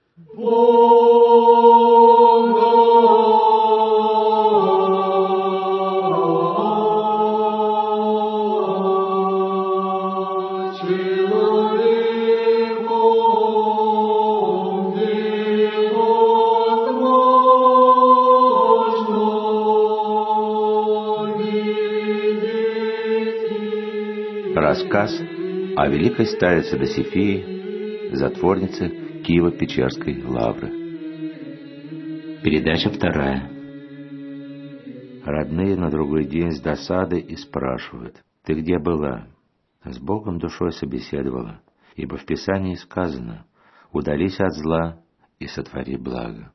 Рассказ о великой старице Досифее, затворнице Киево-Печерской лавры. Передача 2. Родные на другой день с досадой и спрашивают: «Ты где была?» С Богом душой собеседовала, ибо в Писании сказано: «Удались от зла и сотвори благо».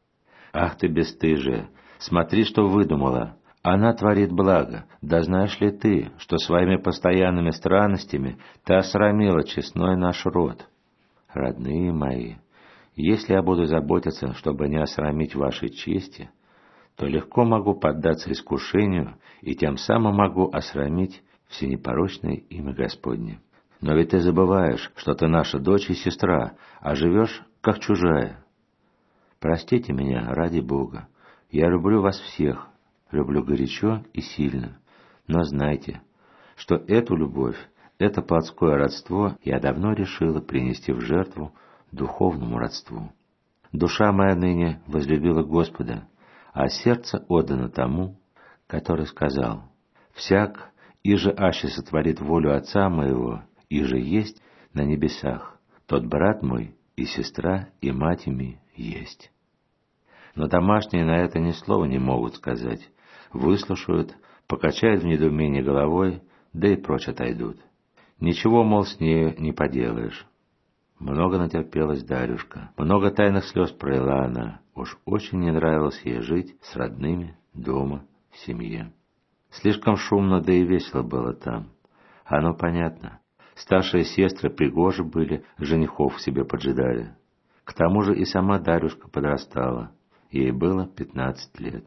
Ах ты бесстыжая, смотри, что выдумала! Она творит благо. Да знаешь ли ты, что своими постоянными странностями ты осрамила честной наш род? Родные мои, если я буду заботиться, чтобы не осрамить вашей чести, то легко могу поддаться искушению и тем самым могу осрамить всенепорочное имя Господне. Но ведь ты забываешь, что ты наша дочь и сестра, а живешь как чужая. Простите меня ради Бога. Я люблю вас всех. Люблю горячо и сильно, но знайте, что эту любовь, это плотское родство я давно решила принести в жертву духовному родству. Душа моя ныне возлюбила Господа, а сердце отдано тому, который сказал: «Всяк, иже аще сотворит волю Отца моего, иже есть на небесах, тот брат мой и сестра и мать ими есть». Но домашние на это ни слова не могут сказать. Выслушают, покачают в недоумении головой, да и прочь отойдут. Ничего, мол, с нею не поделаешь. Много натерпелась Дарюшка, много тайных слез пролила она. Уж очень не нравилось ей жить с родными дома, в семье. Слишком шумно, да и весело было там. Оно понятно. Старшие сестры пригожи были, женихов к себе поджидали. К тому же и сама Дарюшка подрастала. Ей было 15 лет.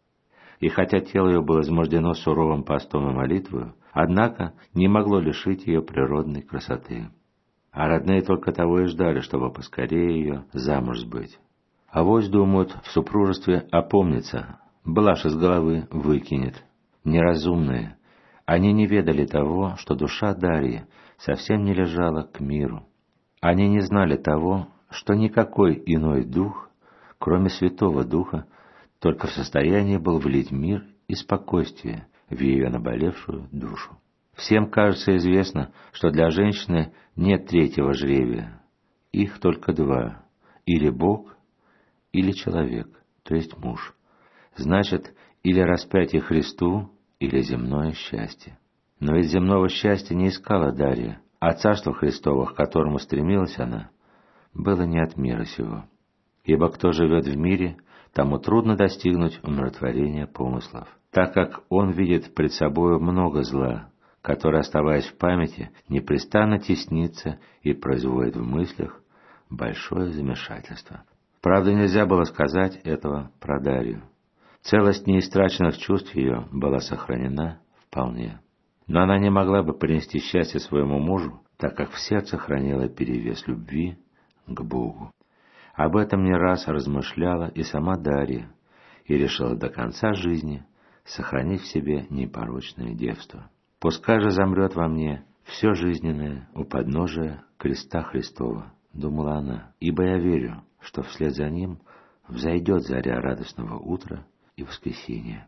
И хотя тело ее было измождено суровым постом и молитвою, однако не могло лишить ее природной красоты. А родные только того и ждали, чтобы поскорее ее замуж сбыть. Авось, думают, в супружестве опомнится, блажь из головы выкинет. Неразумные, они не ведали того, что душа Дарьи совсем не лежала к миру. Они не знали того, что никакой иной дух, кроме Святого Духа, только в состоянии был влить мир и спокойствие в ее наболевшую душу. Всем, кажется, известно, что для женщины нет третьего жребия. Их только два: или Бог, или человек, то есть муж. Значит, или распятие Христу, или земное счастье. Но ведь земного счастья не искала Дарья, а царство Христово, к которому стремилась она, было не от мира сего. Ибо кто живет в мире, тому трудно достигнуть умиротворения помыслов, так как он видит пред собою много зла, которое, оставаясь в памяти, непрестанно теснится и производит в мыслях большое замешательство. Правда, нельзя было сказать этого про Дарью. Целость неистраченных чувств ее была сохранена вполне. Но она не могла бы принести счастье своему мужу, так как в сердце хранила перевес любви к Богу. Об этом не раз размышляла и сама Дарья, и решила до конца жизни сохранить в себе непорочное девство. «Пускай же замрет во мне все жизненное у подножия креста Христова», — думала она, «ибо я верю, что вслед за ним взойдет заря радостного утра и воскресения».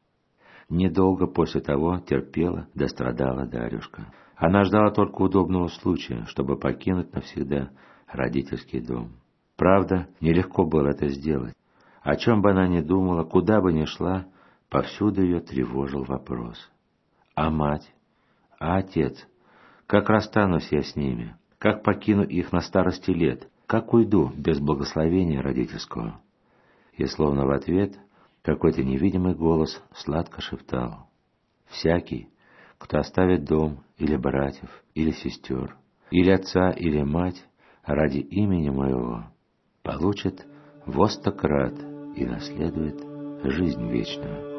Недолго после того терпела да страдала Дарюшка. Она ждала только удобного случая, чтобы покинуть навсегда родительский дом. Правда, нелегко было это сделать. О чем бы она ни думала, куда бы ни шла, повсюду ее тревожил вопрос: а мать? А отец? Как расстанусь я с ними? Как покину их на старости лет? Как уйду без благословения родительского? И словно в ответ какой-то невидимый голос сладко шептал: всякий, кто оставит дом или братьев, или сестер, или отца, или мать ради имени моего, получит во 100 крат и наследует жизнь вечную.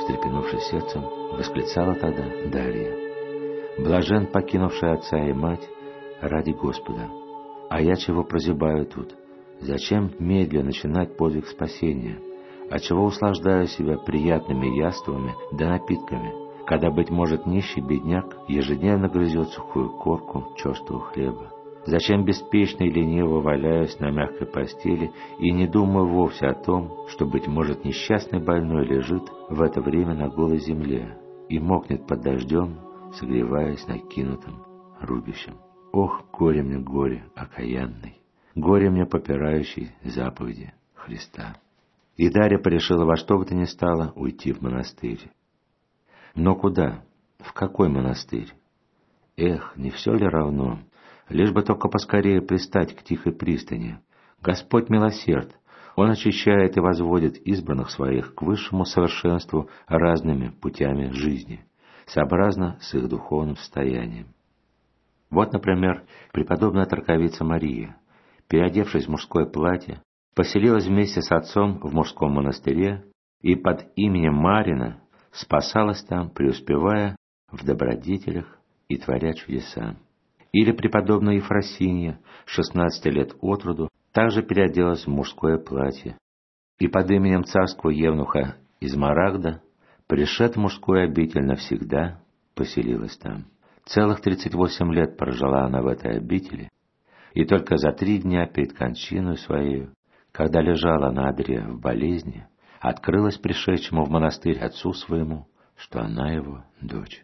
встрепенувшись сердцем, восклицала тогда Дарья. «Блажен, покинувший отца и мать ради Господа. А я чего прозябаю тут? Зачем медленно начинать подвиг спасения? Отчего услаждаю себя приятными яствами да напитками, когда, быть может, нищий бедняк ежедневно грызет сухую корку черствого хлеба? Зачем беспечно и лениво валяюсь на мягкой постели и не думаю вовсе о том, что, быть может, несчастный больной лежит в это время на голой земле и мокнет под дождем, согреваясь накинутым рубищем? Ох, горе мне, горе окаянный, горе мне, попирающий заповеди Христа!» И Дарья порешила во что бы то ни стало уйти в монастырь. Но куда? В какой монастырь? Эх, не все ли равно? Лишь бы только поскорее пристать к тихой пристани. Господь милосерд, Он очищает и возводит избранных своих к высшему совершенству разными путями жизни, сообразно с их духовным состоянием. Вот, например, преподобная траковица Мария, переодевшись в мужское платье, поселилась вместе с отцом в мужском монастыре и под именем Марина спасалась там, преуспевая в добродетелях и творя чудеса. Или преподобная Ефросинья, 16 лет от роду, также переоделась в мужское платье, и под именем царского евнуха Измарагда, пришед в мужскую обитель навсегда, поселилась там. Целых 38 лет прожила она в этой обители, и только за 3 дня перед кончиной своей, когда лежала на одре в болезни, открылось пришедшему в монастырь отцу своему, что она его дочь.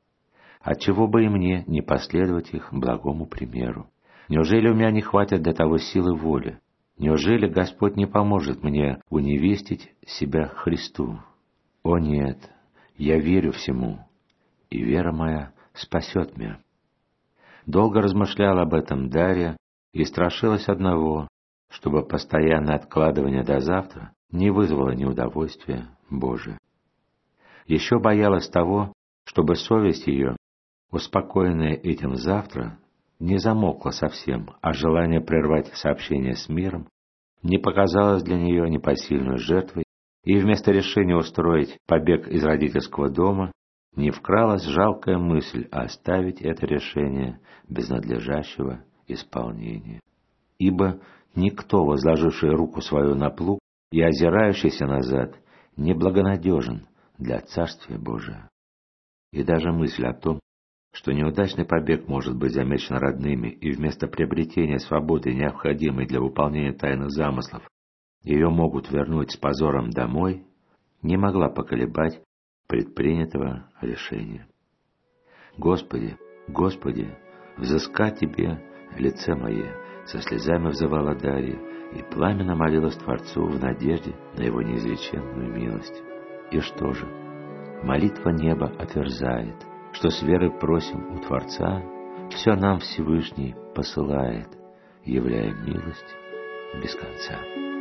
Отчего бы и мне не последовать их благому примеру? Неужели у меня не хватит для того силы воли? Неужели Господь не поможет мне уневестить себя Христу? О нет, я верю всему, и вера моя спасет меня. Долго размышляла об этом Дарья и страшилась одного, чтобы постоянное откладывание до завтра не вызвало неудовольствия Божия. Еще боялась того, чтобы совесть ее, успокоенная этим завтра, не замолкла совсем, а желание прервать сообщение с миром не показалось для нее непосильной жертвой, и вместо решения устроить побег из родительского дома не вкралась жалкая мысль оставить это решение без надлежащего исполнения. Ибо никто, возложивший руку свою на плуг и озирающийся назад, не благонадежен для Царствия Божия. И даже мысль о том, что неудачный побег может быть замечен родными, и вместо приобретения свободы, необходимой для выполнения тайных замыслов, ее могут вернуть с позором домой, не могла поколебать предпринятого решения. «Господи, Господи, взыскать Тебе лице мое», со слезами взывала Дарья и пламенно молилась Творцу в надежде на Его неизреченную милость. И что же? Молитва неба отверзает, что с верой просим у Творца, все нам Всевышний посылает, являя милость без конца.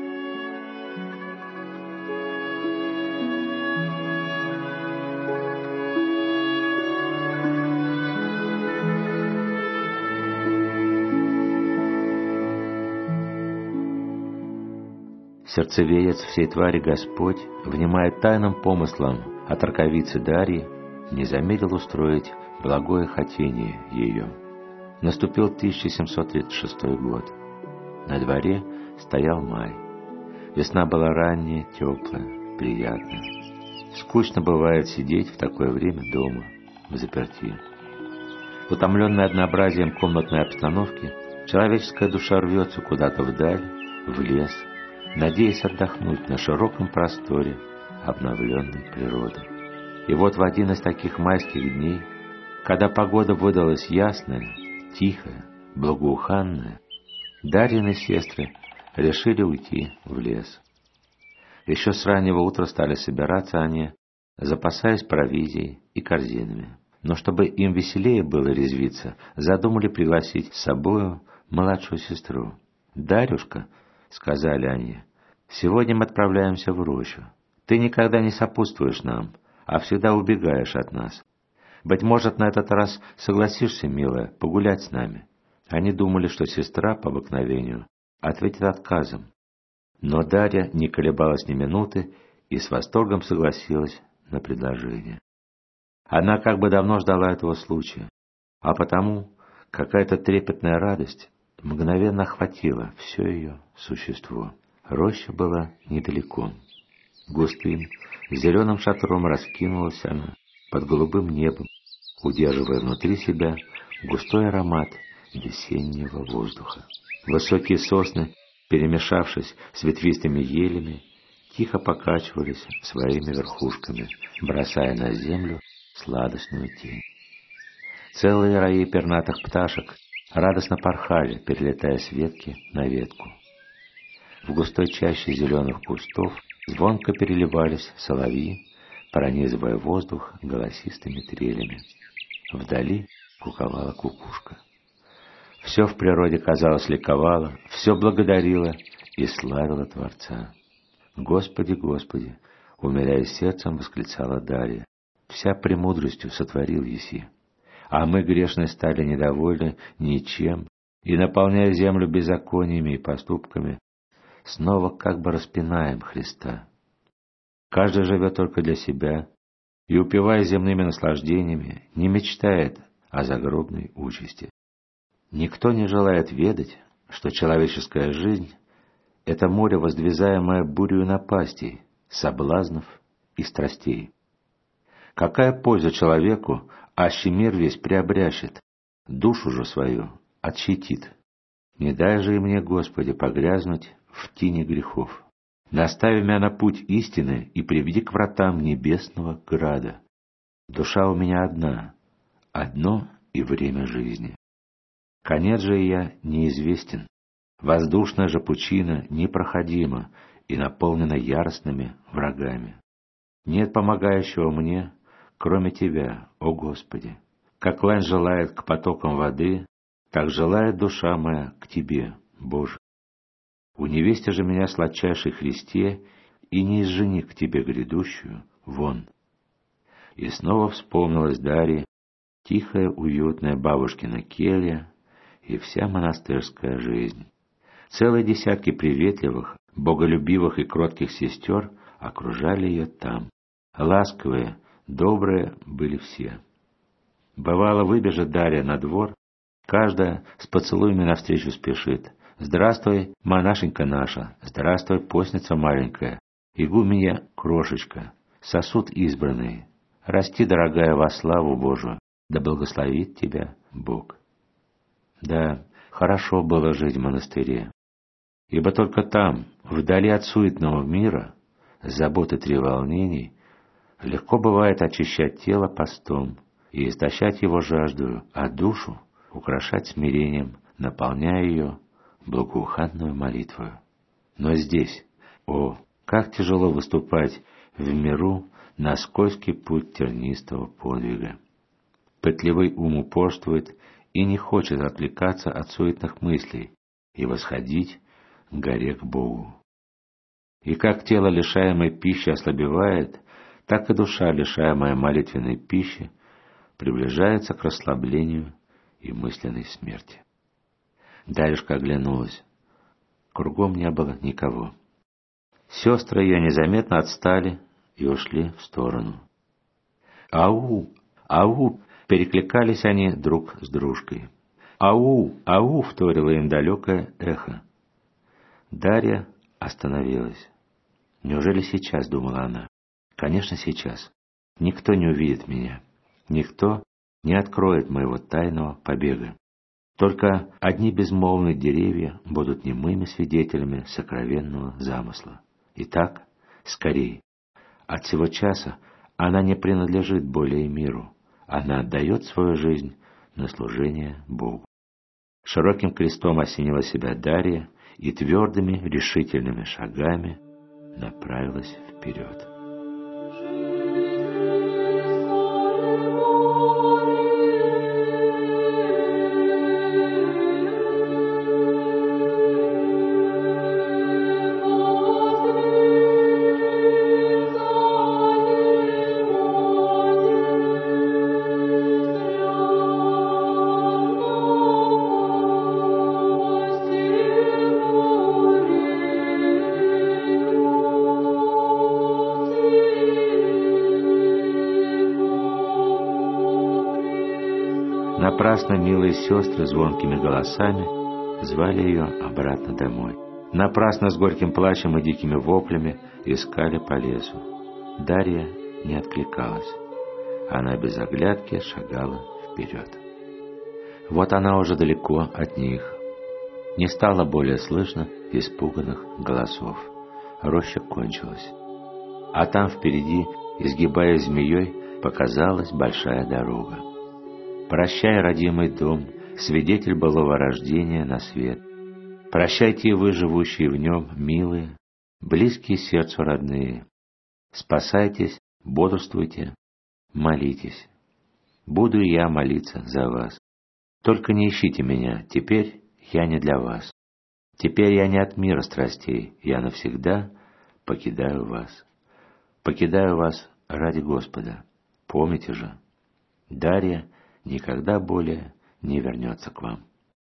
Сердцевеец всей твари Господь, внимая тайным помыслам о траковице Дарьи, не замедлил устроить благое хотение ее. Наступил 1736 год. На дворе стоял май. Весна была ранняя, теплая, приятная. Скучно бывает сидеть в такое время дома, в заперти. Утомленная однообразием комнатной обстановки, человеческая душа рвется куда-то вдаль, в лес, надеясь отдохнуть на широком просторе обновленной природы. И вот в один из таких майских дней, когда погода выдалась ясная, тихая, благоуханная, Дарьины сестры решили уйти в лес. Еще с раннего утра стали собираться они, запасаясь провизией и корзинами. Но чтобы им веселее было резвиться, задумали пригласить с собою младшую сестру. «Дарюшка», — сказали они, — «сегодня мы отправляемся в рощу. Ты никогда не сопутствуешь нам, а всегда убегаешь от нас. Быть может, на этот раз согласишься, милая, погулять с нами». Они думали, что сестра, по обыкновению, ответит отказом. Но Дарья не колебалась ни минуты и с восторгом согласилась на предложение. Она как бы давно ждала этого случая, а потому какая-то трепетная радость мгновенно охватила все ее существо. Роща была недалеко. Густым, зеленым шатром раскинулась она под голубым небом, удерживая внутри себя густой аромат весеннего воздуха. Высокие сосны, перемешавшись с ветвистыми елями, тихо покачивались своими верхушками, бросая на землю сладостную тень. Целые раи пернатых пташек радостно порхали, перелетая с ветки на ветку. В густой чаще зеленых кустов звонко переливались соловьи, пронизывая воздух голосистыми трелями. Вдали куковала кукушка. Все в природе, казалось, ликовало, все благодарило и славило Творца. «Господи, Господи!» — умиляя сердцем, восклицала Дарья. «Вся премудростью сотворил еси, а мы, грешные, стали недовольны ничем и, наполняя землю беззакониями и поступками, снова как бы распинаем Христа. Каждый живет только для себя и, упиваясь земными наслаждениями, не мечтает о загробной участи. Никто не желает ведать, что человеческая жизнь — это море, воздвизаемое бурью напастей, соблазнов и страстей. Какая польза человеку, аще мир весь приобрящет, душу же свою отщитит? Не дай же и мне, Господи, погрязнуть в тени грехов. Настави меня на путь истины и приведи к вратам небесного града. Душа у меня одно и время жизни. Конец же я неизвестен. Воздушная же пучина непроходима и наполнена яростными врагами. Нет помогающего мне, кроме Тебя, о Господи. Как лань желает к потокам воды, так желает душа моя к Тебе, Боже. Уневести же меня сладчайший Христе, и не изжени к Тебе грядущую вон. И снова вспомнилась Дарье тихая, уютная бабушкина келья и вся монастырская жизнь. Целые десятки приветливых, боголюбивых и кротких сестер окружали ее там. Ласковые, добрые были все. Бывало, выбежит Дарья на двор, каждая с поцелуями навстречу спешит. «Здравствуй, монашенька наша! Здравствуй, постница маленькая! Игуменья крошечка! Сосуд избранный! Расти, дорогая, во славу Божию! Да благословит тебя Бог!» Да, хорошо было жить в монастыре, ибо только там, вдали от суетного мира, забот и треволнений, легко бывает очищать тело постом и истощать его жаждою, а душу украшать смирением, наполняя ее благоуханную молитвою. Но здесь, как тяжело выступать в миру на скользкий путь тернистого подвига. Пытливый ум упорствует и не хочет отвлекаться от суетных мыслей и восходить к горе к Богу. И как тело, лишаемое пищи, ослабевает, так и душа, лишаемая молитвенной пищи, приближается к расслаблению и мысленной смерти. Дарюшка оглянулась. Кругом не было никого. Сестры ее незаметно отстали и ушли в сторону. «Ау! Ау!» — перекликались они друг с дружкой. «Ау! Ау!» — вторило им далекое эхо. Дарья остановилась. «Неужели сейчас?» — думала она. «Конечно, сейчас. Никто не увидит меня. Никто не откроет моего тайного побега. Только одни безмолвные деревья будут немыми свидетелями сокровенного замысла. Итак, скорей. От сего часа она не принадлежит более миру. Она отдает свою жизнь на служение Богу». Широким крестом осенила себя Дарья и твердыми, решительными шагами направилась вперед. Напрасно милые сестры звонкими голосами звали ее обратно домой. Напрасно с горьким плачем и дикими воплями искали по лесу. Дарья не откликалась. Она без оглядки шагала вперед. Вот она уже далеко от них. Не стало более слышно испуганных голосов. Роща кончилась. А там впереди, изгибаясь змеей, показалась большая дорога. Прощай, родимый дом, свидетель былого рождения на свет. Прощайте и вы, живущие в нем, милые, близкие сердцу родные. Спасайтесь, бодрствуйте, молитесь. Буду и я молиться за вас. Только не ищите меня, теперь я не для вас. Теперь я не от мира страстей, я навсегда покидаю вас. Покидаю вас ради Господа. Помните же, Дарья никогда более не вернется к вам.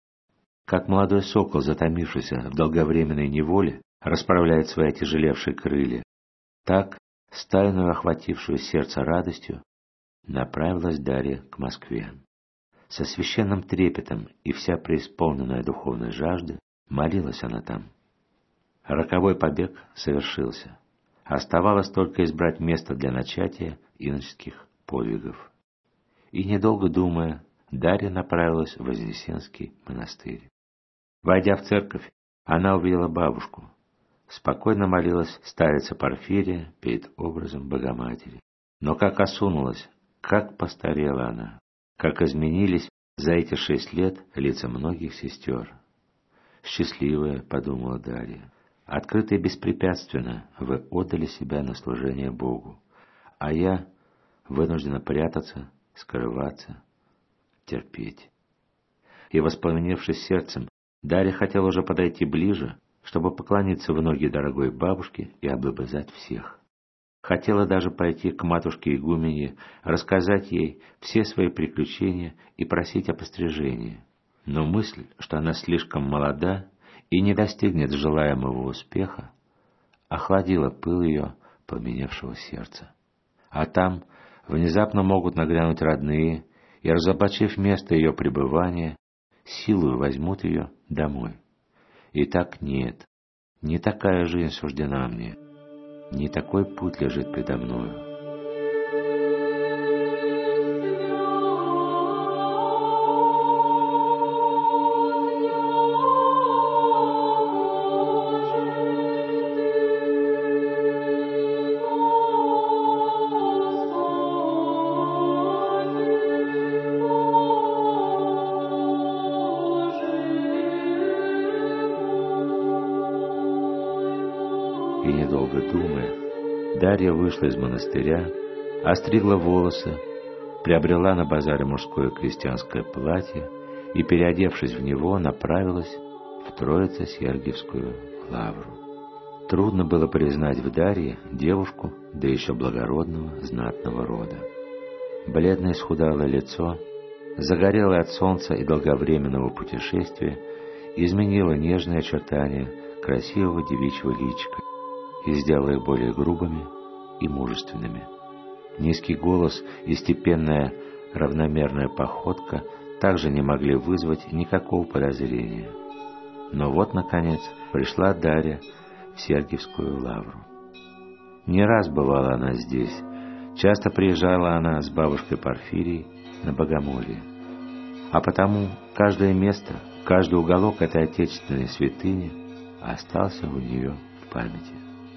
Как молодой сокол, затомившийся в долговременной неволе, расправляет свои отяжелевшие крылья, так, с тайную охватившую сердце радостью, направилась Дарья к Москве. Со священным трепетом и вся преисполненная духовной жажды молилась она там. Роковой побег совершился. Оставалось только избрать место для начатия иноческих подвигов. И, недолго думая, Дарья направилась в Вознесенский монастырь. Войдя в церковь, она увидела бабушку. Спокойно молилась старица Порфирия перед образом Богоматери. Но как осунулась, как постарела она, как изменились за эти 6 лет лица многих сестер. «Счастливая», — подумала Дарья, — «открыто и беспрепятственно вы отдали себя на служение Богу, а я вынуждена прятаться, скрываться, терпеть». И, воспламенившись сердцем, Дарья хотела уже подойти ближе, чтобы поклониться в ноги дорогой бабушке и облобызать всех. Хотела даже пойти к матушке-игуменье, рассказать ей все свои приключения и просить о пострижении. Но мысль, что она слишком молода и не достигнет желаемого успеха, охладила пыл ее пламеневшего сердца. А там внезапно могут нагрянуть родные и, разоблачив место ее пребывания, силою возьмут ее домой. И так нет, не такая жизнь суждена мне, не такой путь лежит предо мною. И, недолго думая, Дарья вышла из монастыря, остригла волосы, приобрела на базаре мужское крестьянское платье и, переодевшись в него, направилась в Троице-Сергиевскую лавру. Трудно было признать в Дарье девушку, да еще благородного, знатного рода. Бледное исхудалое лицо, загорелое от солнца и долговременного путешествия, изменило нежные очертания красивого девичьего личика и сделала их более грубыми и мужественными. Низкий голос и степенная равномерная походка также не могли вызвать никакого подозрения. Но вот, наконец, пришла Дарья в Сергиевскую лавру. Не раз бывала она здесь, часто приезжала она с бабушкой Порфирией на богомолье. А потому каждое место, каждый уголок этой отечественной святыни остался у нее в памяти.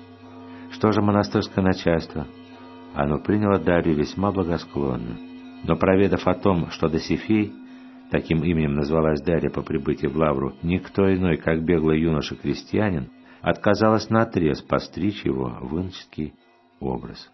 Что же монастырское начальство? Оно приняло Дарью весьма благосклонно, но, проведав о том, что Досифей, таким именем назвалась Дарья по прибытии в лавру, никто иной, как беглый юноша-крестьянин, отказалась наотрез постричь его в иноческий образ.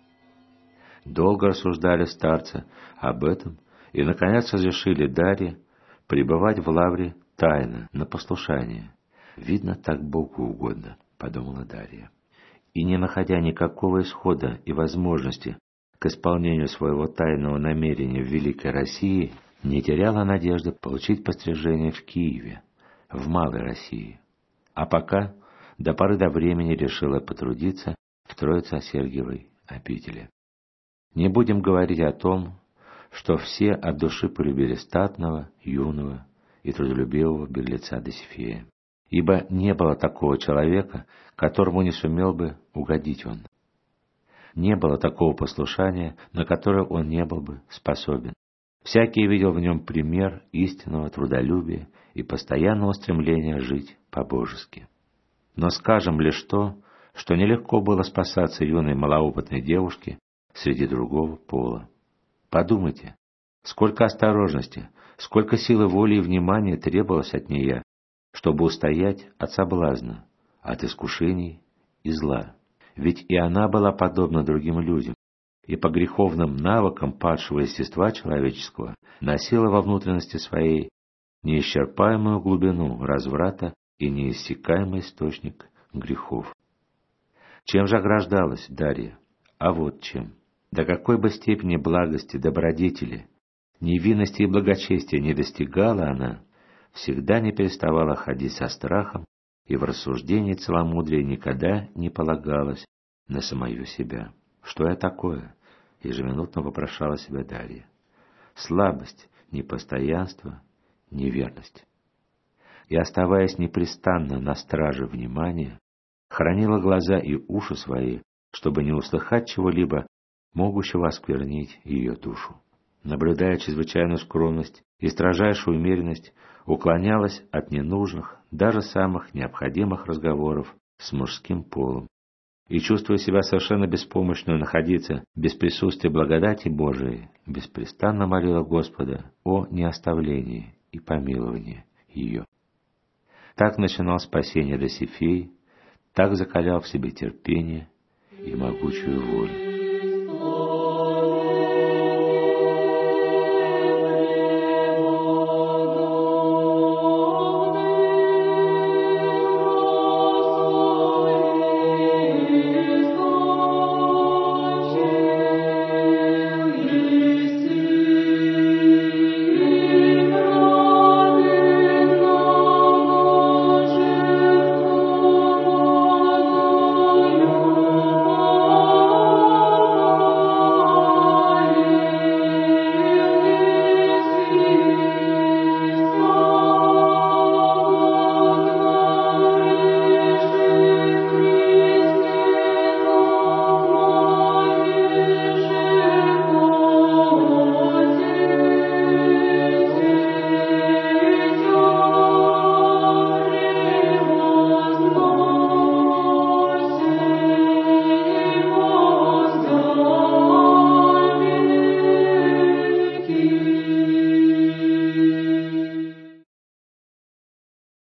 Долго рассуждали старцы об этом и, наконец, разрешили Дарье пребывать в лавре тайно, на послушание. «Видно, так Богу угодно», — подумала Дарья. И, не находя никакого исхода и возможности к исполнению своего тайного намерения в Великой России, не теряла надежды получить пострижение в Киеве, в Малой России. А пока, до поры до времени, решила потрудиться в Троице-Сергиевой обители. Не будем говорить о том, что все от души полюбили статного, юного и трудолюбивого беглеца Досифея. Ибо не было такого человека, которому не сумел бы угодить он. Не было такого послушания, на которое он не был бы способен. Всякий видел в нем пример истинного трудолюбия и постоянного стремления жить по-божески. Но скажем лишь то, что нелегко было спасаться юной малоопытной девушке среди другого пола. Подумайте, сколько осторожности, сколько силы воли и внимания требовалось от нее, чтобы устоять от соблазна, от искушений и зла. Ведь и она была подобна другим людям, и по греховным навыкам падшего естества человеческого носила во внутренности своей неисчерпаемую глубину разврата и неиссякаемый источник грехов. Чем же ограждалась Дарья? А вот чем. До какой бы степени благости, добродетели, невинности и благочестия не достигала она, всегда не переставала ходить со страхом, и в рассуждении целомудрия никогда не полагалась на самую себя. «Что я такое?» — ежеминутно вопрошала себя Дарья. Слабость, непостоянство, неверность. И, оставаясь непрестанно на страже внимания, хранила глаза и уши свои, чтобы не услыхать чего-либо, могущего осквернить ее душу. Наблюдая чрезвычайную скромность и строжайшую умеренность, уклонялась от ненужных, даже самых необходимых разговоров с мужским полом, и, чувствуя себя совершенно беспомощную находиться без присутствия благодати Божией, беспрестанно молила Господа о неоставлении и помиловании ее. Так начинал спасение Досифей, так закалял в себе терпение и могучую волю.